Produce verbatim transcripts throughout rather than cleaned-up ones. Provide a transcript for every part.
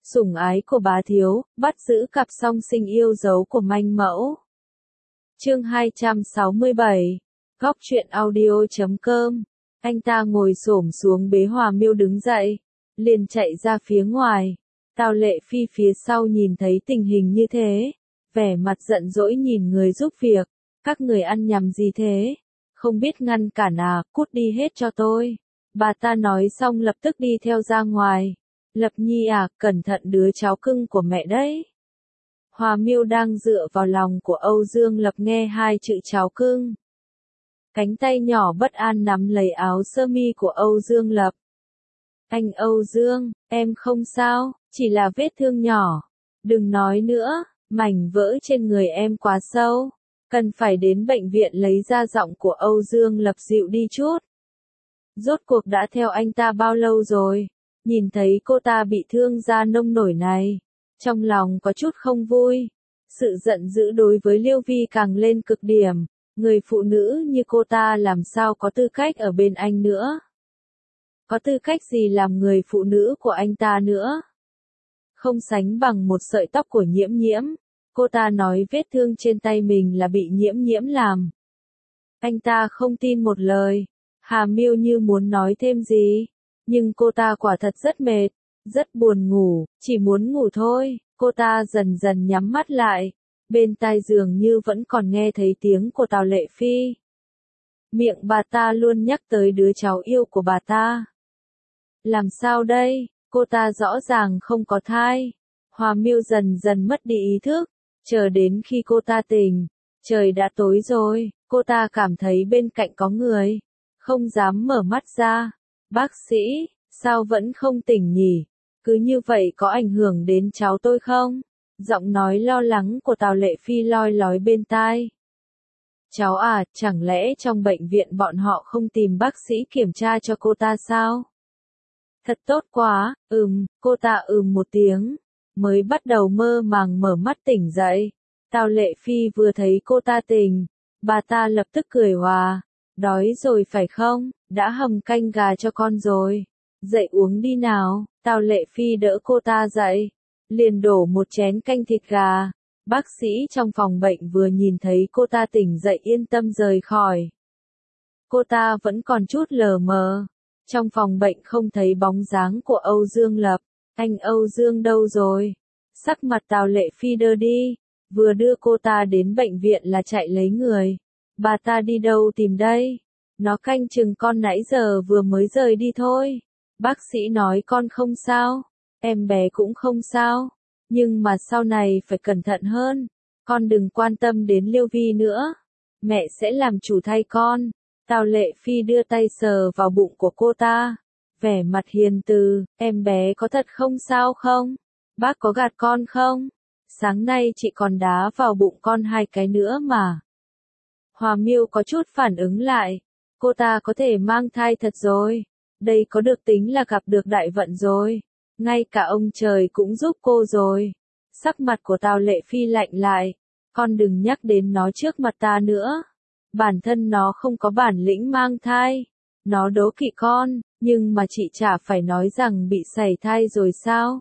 Sủng ái của bá thiếu, bắt giữ cặp song sinh yêu dấu của manh mẫu. Chương hai trăm sáu mươi bảy. Góc truyện audio chấm com. Anh ta ngồi xổm xuống bế Hòa Miêu đứng dậy, liền chạy ra phía ngoài. Tào Lệ Phi phía sau nhìn thấy tình hình như thế, vẻ mặt giận dỗi nhìn người giúp việc, các người ăn nhầm gì thế? Không biết ngăn cản à, cút đi hết cho tôi. Bà ta nói xong lập tức đi theo ra ngoài. Lập Nhi à, cẩn thận đứa cháu cưng của mẹ đấy. Hòa Miêu đang dựa vào lòng của Âu Dương Lập nghe hai chữ cháu cưng. Cánh tay nhỏ bất an nắm lấy áo sơ mi của Âu Dương Lập. Anh Âu Dương, em không sao, chỉ là vết thương nhỏ. Đừng nói nữa, mảnh vỡ trên người em quá sâu. Cần phải đến bệnh viện lấy ra. Giọng của Âu Dương Lập dịu đi chút. Rốt cuộc đã theo anh ta bao lâu rồi? Nhìn thấy cô ta bị thương da nông nổi này, trong lòng có chút không vui. Sự giận dữ đối với Liêu Vi càng lên cực điểm. Người phụ nữ như cô ta làm sao có tư cách ở bên anh nữa? Có tư cách gì làm người phụ nữ của anh ta nữa? Không sánh bằng một sợi tóc của Nhiễm Nhiễm. Cô ta nói vết thương trên tay mình là bị Nhiễm Nhiễm làm. Anh ta không tin một lời. Hà Miêu như muốn nói thêm gì, nhưng cô ta quả thật rất mệt, rất buồn ngủ, chỉ muốn ngủ thôi. Cô ta dần dần nhắm mắt lại, bên tai dường như vẫn còn nghe thấy tiếng của Tào Lệ Phi. Miệng bà ta luôn nhắc tới đứa cháu yêu của bà ta. Làm sao đây, cô ta rõ ràng không có thai. Hòa Miêu dần dần mất đi ý thức, chờ đến khi cô ta tỉnh, trời đã tối rồi, cô ta cảm thấy bên cạnh có người, không dám mở mắt ra. Bác sĩ, sao vẫn không tỉnh nhỉ? Cứ như vậy có ảnh hưởng đến cháu tôi không? Giọng nói lo lắng của Tào Lệ Phi loi lói bên tai. Cháu à, chẳng lẽ trong bệnh viện bọn họ không tìm bác sĩ kiểm tra cho cô ta sao? Thật tốt quá, ừm, cô ta ừm một tiếng, mới bắt đầu mơ màng mở mắt tỉnh dậy. Tào Lệ Phi vừa thấy cô ta tỉnh, bà ta lập tức cười hòa. Đói rồi phải không? Đã hầm canh gà cho con rồi. Dậy uống đi nào. Tào Lệ Phi đỡ cô ta dậy, liền đổ một chén canh thịt gà. Bác sĩ trong phòng bệnh vừa nhìn thấy cô ta tỉnh dậy yên tâm rời khỏi. Cô ta vẫn còn chút lờ mờ. Trong phòng bệnh không thấy bóng dáng của Âu Dương Lập. Anh Âu Dương đâu rồi? Sắc mặt Tào Lệ Phi đơ đi. Vừa đưa cô ta đến bệnh viện là chạy lấy người. Bà ta đi đâu tìm đây? Nó canh chừng con nãy giờ vừa mới rời đi thôi. Bác sĩ nói con không sao, em bé cũng không sao, nhưng mà sau này phải cẩn thận hơn. Con đừng quan tâm đến Liêu Vi nữa, mẹ sẽ làm chủ thay con. Tào Lệ Phi đưa tay sờ vào bụng của cô ta, vẻ mặt hiền từ. Em bé có thật không sao không? Bác có gạt con không? Sáng nay chị còn đá vào bụng con hai cái nữa mà. Hòa Miêu có chút phản ứng lại. Cô ta có thể mang thai thật rồi. Đây có được tính là gặp được đại vận rồi. Ngay cả ông trời cũng giúp cô rồi. Sắc mặt của Tào Lệ Phi lạnh lại. Con đừng nhắc đến nó trước mặt ta nữa. Bản thân nó không có bản lĩnh mang thai. Nó đố kỵ con, nhưng mà chị chả phải nói rằng bị sảy thai rồi sao?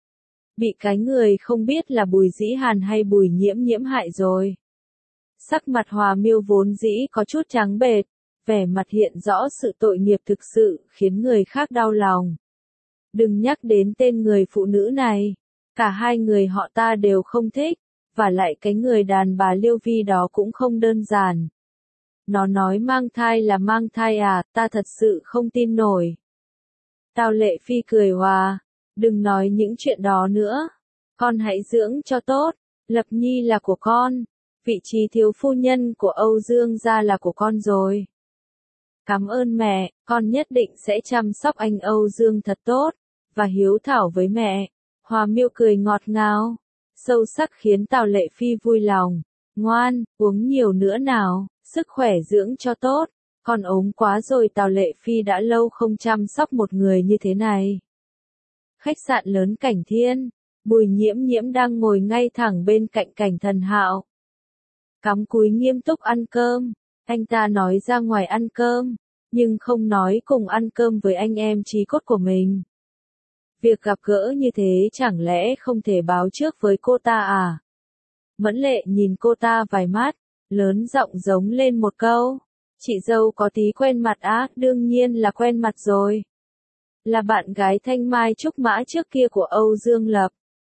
Bị cái người không biết là Bùi Dĩ Hàn hay Bùi Nhiễm Nhiễm hại rồi. Sắc mặt Hòa Miêu vốn dĩ có chút trắng bệch, vẻ mặt hiện rõ sự tội nghiệp thực sự, khiến người khác đau lòng. Đừng nhắc đến tên người phụ nữ này, cả hai người họ ta đều không thích, và lại cái người đàn bà Liêu Vi đó cũng không đơn giản. Nó nói mang thai là mang thai à, ta thật sự không tin nổi. Tào Lệ Phi cười hòa, đừng nói những chuyện đó nữa, con hãy dưỡng cho tốt, Lập Nhi là của con. Vị trí thiếu phu nhân của Âu Dương gia là của con rồi. Cảm ơn mẹ, con nhất định sẽ chăm sóc anh Âu Dương thật tốt, và hiếu thảo với mẹ. Hòa Miêu cười ngọt ngào, sâu sắc khiến Tào Lệ Phi vui lòng. Ngoan, uống nhiều nữa nào, sức khỏe dưỡng cho tốt. Con ốm quá rồi. Tào Lệ Phi đã lâu không chăm sóc một người như thế này. Khách sạn lớn Cảnh Thiên, Bùi Nhiễm Nhiễm đang ngồi ngay thẳng bên cạnh Cảnh Thần Hạo. Cắm cúi nghiêm túc ăn cơm, anh ta nói ra ngoài ăn cơm, nhưng không nói cùng ăn cơm với anh em chí cốt của mình. Việc gặp gỡ như thế chẳng lẽ không thể báo trước với cô ta à? Mẫn Lệ nhìn cô ta vài mắt, lớn giọng giống lên một câu. Chị dâu có tí quen mặt á, đương nhiên là quen mặt rồi. Là bạn gái Thanh Mai Trúc Mã trước kia của Âu Dương Lập.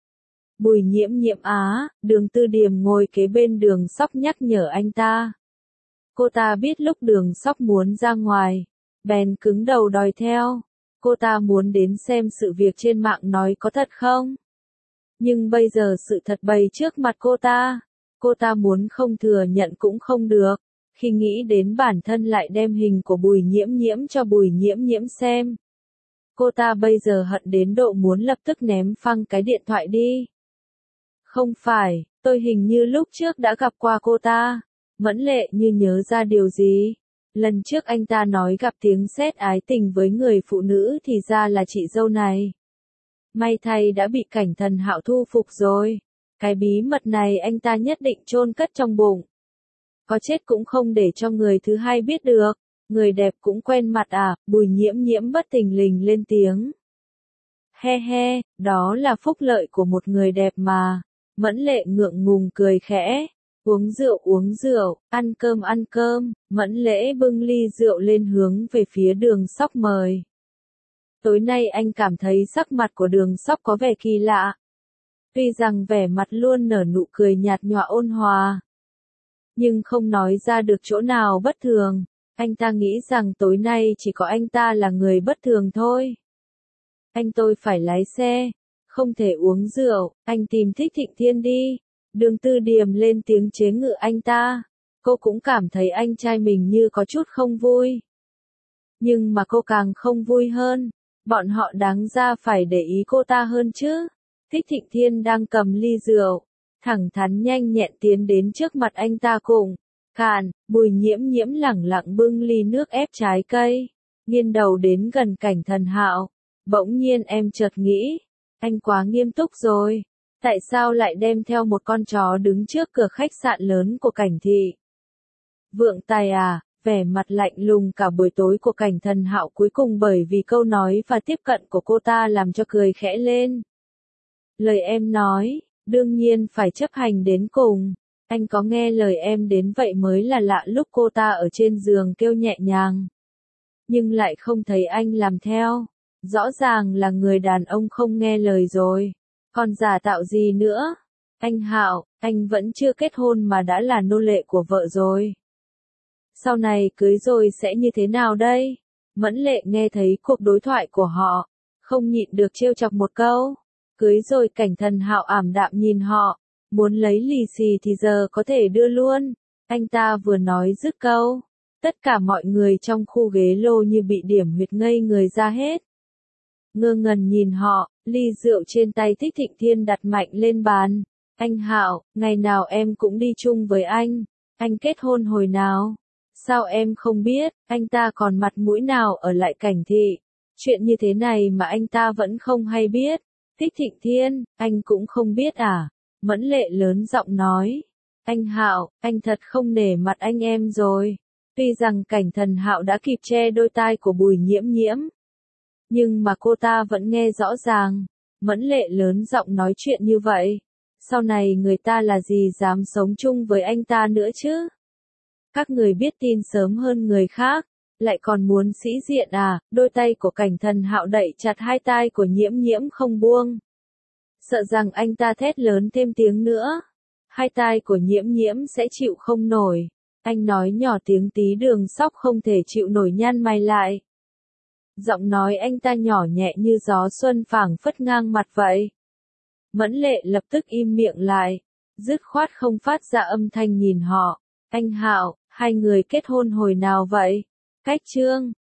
Bùi Nhiễm Nhiễm á, Đường Tư Điềm ngồi kế bên Đường Sóc nhắc nhở anh ta. Cô ta biết lúc Đường Sóc muốn ra ngoài, bèn cứng đầu đòi theo. Cô ta muốn đến xem sự việc trên mạng nói có thật không? Nhưng bây giờ sự thật bày trước mặt cô ta. Cô ta muốn không thừa nhận cũng không được. Khi nghĩ đến bản thân lại đem hình của Bùi Nhiễm Nhiễm cho Bùi Nhiễm Nhiễm xem. Cô ta bây giờ hận đến độ muốn lập tức ném phăng cái điện thoại đi. Không phải, tôi hình như lúc trước đã gặp qua cô ta. Mẫn Lệ như nhớ ra điều gì. Lần trước anh ta nói gặp tiếng sét ái tình với người phụ nữ thì ra là chị dâu này. May thay đã bị Cảnh Thần Hạo thu phục rồi. Cái bí mật này anh ta nhất định chôn cất trong bụng. Có chết cũng không để cho người thứ hai biết được. Người đẹp cũng quen mặt à, Bùi Nhiễm Nhiễm bất thình lình lên tiếng. He he, đó là phúc lợi của một người đẹp mà. Mẫn Lệ ngượng ngùng cười khẽ. Uống rượu uống rượu, ăn cơm ăn cơm, Mẫn Lễ bưng ly rượu lên hướng về phía Đường Sóc mời. Tối nay anh cảm thấy sắc mặt của Đường Sóc có vẻ kỳ lạ. Tuy rằng vẻ mặt luôn nở nụ cười nhạt nhòa ôn hòa, nhưng không nói ra được chỗ nào bất thường. Anh ta nghĩ rằng tối nay chỉ có anh ta là người bất thường thôi. Anh tôi phải lái xe, không thể uống rượu, anh tìm Thích Thịnh Thiên đi. Đường Tư Điềm lên tiếng chế ngự anh ta. Cô cũng cảm thấy anh trai mình như có chút không vui. Nhưng mà cô càng không vui hơn. Bọn họ đáng ra phải để ý cô ta hơn chứ. Thích Thịnh Thiên đang cầm ly rượu, thẳng thắn nhanh nhẹn tiến đến trước mặt anh ta cùng. Cạn, Bùi Nhiễm Nhiễm lẳng lặng bưng ly nước ép trái cây. Nghiêng đầu đến gần Cảnh Thần Hạo. Bỗng nhiên em chợt nghĩ. Anh quá nghiêm túc rồi. Tại sao lại đem theo một con chó đứng trước cửa khách sạn lớn của Cảnh thị? Vượng Tài à, vẻ mặt lạnh lùng cả buổi tối của Cảnh Thần Hạo cuối cùng bởi vì câu nói và tiếp cận của cô ta làm cho cười khẽ lên. Lời em nói, đương nhiên phải chấp hành đến cùng. Anh có nghe lời em đến vậy mới là lạ. Lúc cô ta ở trên giường kêu nhẹ nhàng, nhưng lại không thấy anh làm theo. Rõ ràng là người đàn ông không nghe lời rồi. Còn giả tạo gì nữa? Anh Hạo, anh vẫn chưa kết hôn mà đã là nô lệ của vợ rồi. Sau này cưới rồi sẽ như thế nào đây? Mẫn Lệ nghe thấy cuộc đối thoại của họ, không nhịn được trêu chọc một câu. Cưới rồi. Cảnh Thần Hạo ảm đạm nhìn họ, muốn lấy lì xì thì giờ có thể đưa luôn. Anh ta vừa nói dứt câu, tất cả mọi người trong khu ghế lô như bị điểm huyệt ngây người ra hết. Ngơ ngẩn nhìn họ, ly rượu trên tay Thích Thịnh Thiên đặt mạnh lên bàn. Anh Hạo, ngày nào em cũng đi chung với anh. Anh kết hôn hồi nào? Sao em không biết? Anh ta còn mặt mũi nào ở lại Cảnh thị? Chuyện như thế này mà anh ta vẫn không hay biết. Thích Thịnh Thiên, anh cũng không biết à? Mẫn Lệ lớn giọng nói. Anh Hạo, anh thật không nể mặt anh em rồi. Tuy rằng Cảnh Thần Hạo đã kịp che đôi tai của Bùi Nhiễm Nhiễm, nhưng mà cô ta vẫn nghe rõ ràng. Mẫn Lệ lớn giọng nói chuyện như vậy. Sau này người ta là gì dám sống chung với anh ta nữa chứ? Các người biết tin sớm hơn người khác, lại còn muốn sĩ diện à? Đôi tay của Cảnh Thần Hạo đẩy chặt hai tai của Nhiễm Nhiễm không buông. Sợ rằng anh ta thét lớn thêm tiếng nữa, hai tai của Nhiễm Nhiễm sẽ chịu không nổi. Anh nói nhỏ tiếng tí Đường Sóc không thể chịu nổi nhăn mày lại. Giọng nói anh ta nhỏ nhẹ như gió xuân phảng phất ngang mặt vậy. Mẫn Lệ lập tức im miệng lại, dứt khoát không phát ra âm thanh nhìn họ. Anh Hạo, hai người kết hôn hồi nào vậy? Cách chương